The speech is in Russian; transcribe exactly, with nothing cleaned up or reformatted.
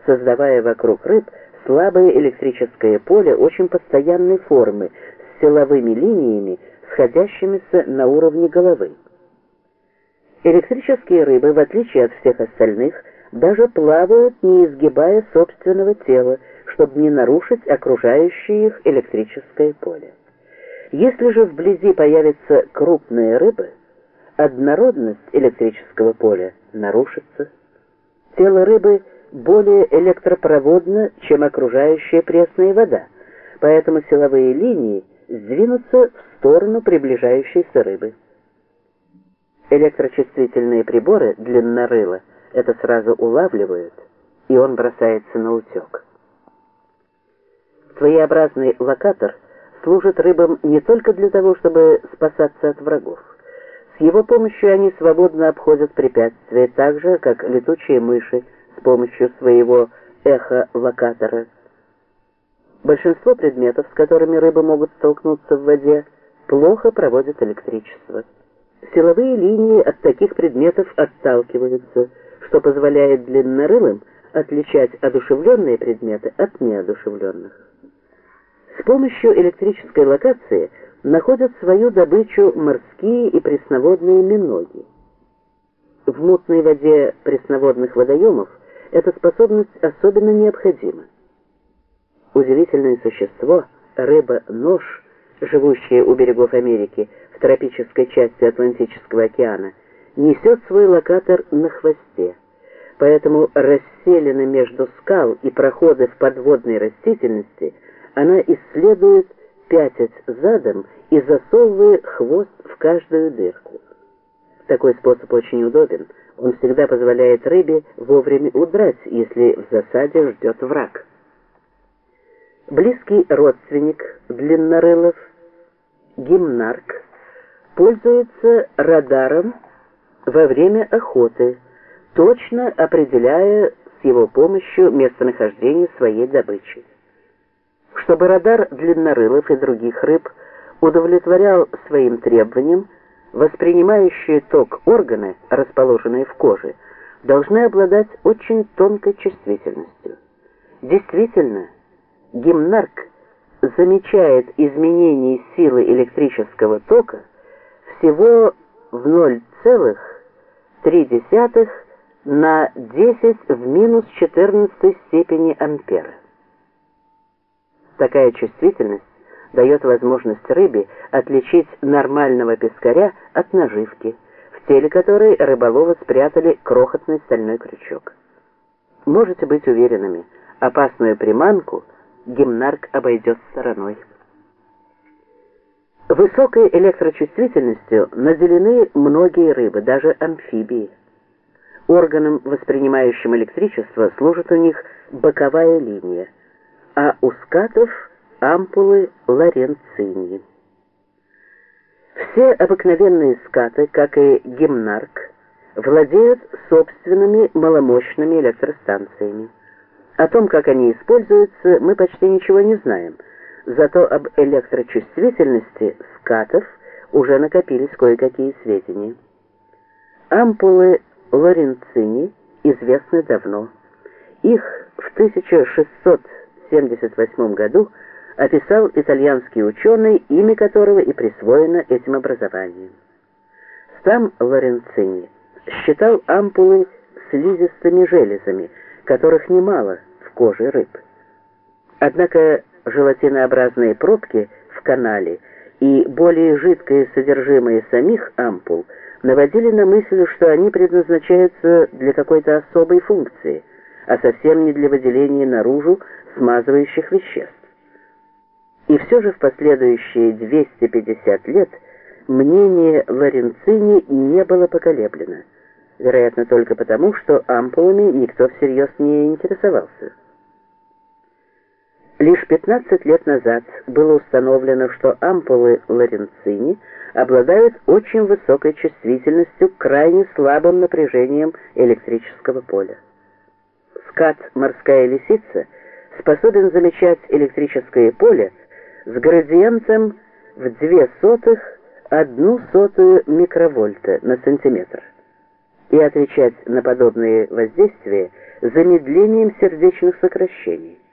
создавая вокруг рыб слабое электрическое поле очень постоянной формы с силовыми линиями, сходящимися на уровне головы. Электрические рыбы, в отличие от всех остальных, даже плавают, не изгибая собственного тела, чтобы не нарушить окружающее их электрическое поле. Если же вблизи появятся крупные рыбы, однородность электрического поля нарушится. Тело рыбы более электропроводно, чем окружающая пресная вода, поэтому силовые линии сдвинутся в сторону приближающейся рыбы. Электрочувствительные приборы длиннорыла это сразу улавливают, и он бросается на утек. Своеобразный локатор служит рыбам не только для того, чтобы спасаться от врагов. С его помощью они свободно обходят препятствия, так же, как летучие мыши с помощью своего эхолокатора. Большинство предметов, с которыми рыбы могут столкнуться в воде, плохо проводят электричество. Силовые линии от таких предметов отталкиваются, что позволяет длиннорылым отличать одушевленные предметы от неодушевленных. С помощью электрической локации находят свою добычу морские и пресноводные миноги. В мутной воде пресноводных водоемов эта способность особенно необходима. Удивительное существо, рыба-нож, живущая у берегов Америки в тропической части Атлантического океана, несет свой локатор на хвосте, поэтому расселены между скал и проходы в подводной растительности она исследует, пятясь задом и засовывая хвост в каждую дырку. Такой способ очень удобен. Он всегда позволяет рыбе вовремя удрать, если в засаде ждет враг. Близкий родственник длиннорылов, гимнарк, пользуется радаром во время охоты, точно определяя с его помощью местонахождение своей добычи. Чтобы радар длиннорылов и других рыб удовлетворял своим требованиям, воспринимающие ток органы, расположенные в коже, должны обладать очень тонкой чувствительностью. Действительно, гимнарк замечает изменение силы электрического тока всего в ноль целых три десятых на десять в минус четырнадцатой степени ампера. Такая чувствительность дает возможность рыбе отличить нормального пескаря от наживки, в теле которой рыболовы спрятали крохотный стальной крючок. Можете быть уверенными, опасную приманку гимнарк обойдет стороной. Высокой электрочувствительностью наделены многие рыбы, даже амфибии. Органом, воспринимающим электричество, служит у них боковая линия, а у скатов – ампулы Лоренцини. Все обыкновенные скаты, как и гимнарк, владеют собственными маломощными электростанциями. О том, как они используются, мы почти ничего не знаем, зато об электрочувствительности скатов уже накопились кое-какие сведения. Ампулы Лоренцини известны давно. Их в тысяча шестьсот семьдесят восьмом году описал итальянский ученый, имя которого и присвоено этим образованием. Сам Лоренцини считал ампулы слизистыми железами, которых немало в коже рыб. Однако желатинообразные пробки в канале и более жидкое содержимое самих ампул наводили на мысль, что они предназначаются для какой-то особой функции, а совсем не для выделения наружу смазывающих веществ. И все же в последующие двести пятьдесят лет мнение Лоренцини не было поколеблено, вероятно, только потому, что ампулами никто всерьез не интересовался. Лишь пятнадцать лет назад было установлено, что ампулы Лоренцини обладают очень высокой чувствительностью к крайне слабым напряжением электрического поля. Скат «Морская лисица» способен замечать электрическое поле с градиентом в две сотых одну сотую микровольта на сантиметр и отвечать на подобные воздействия замедлением сердечных сокращений.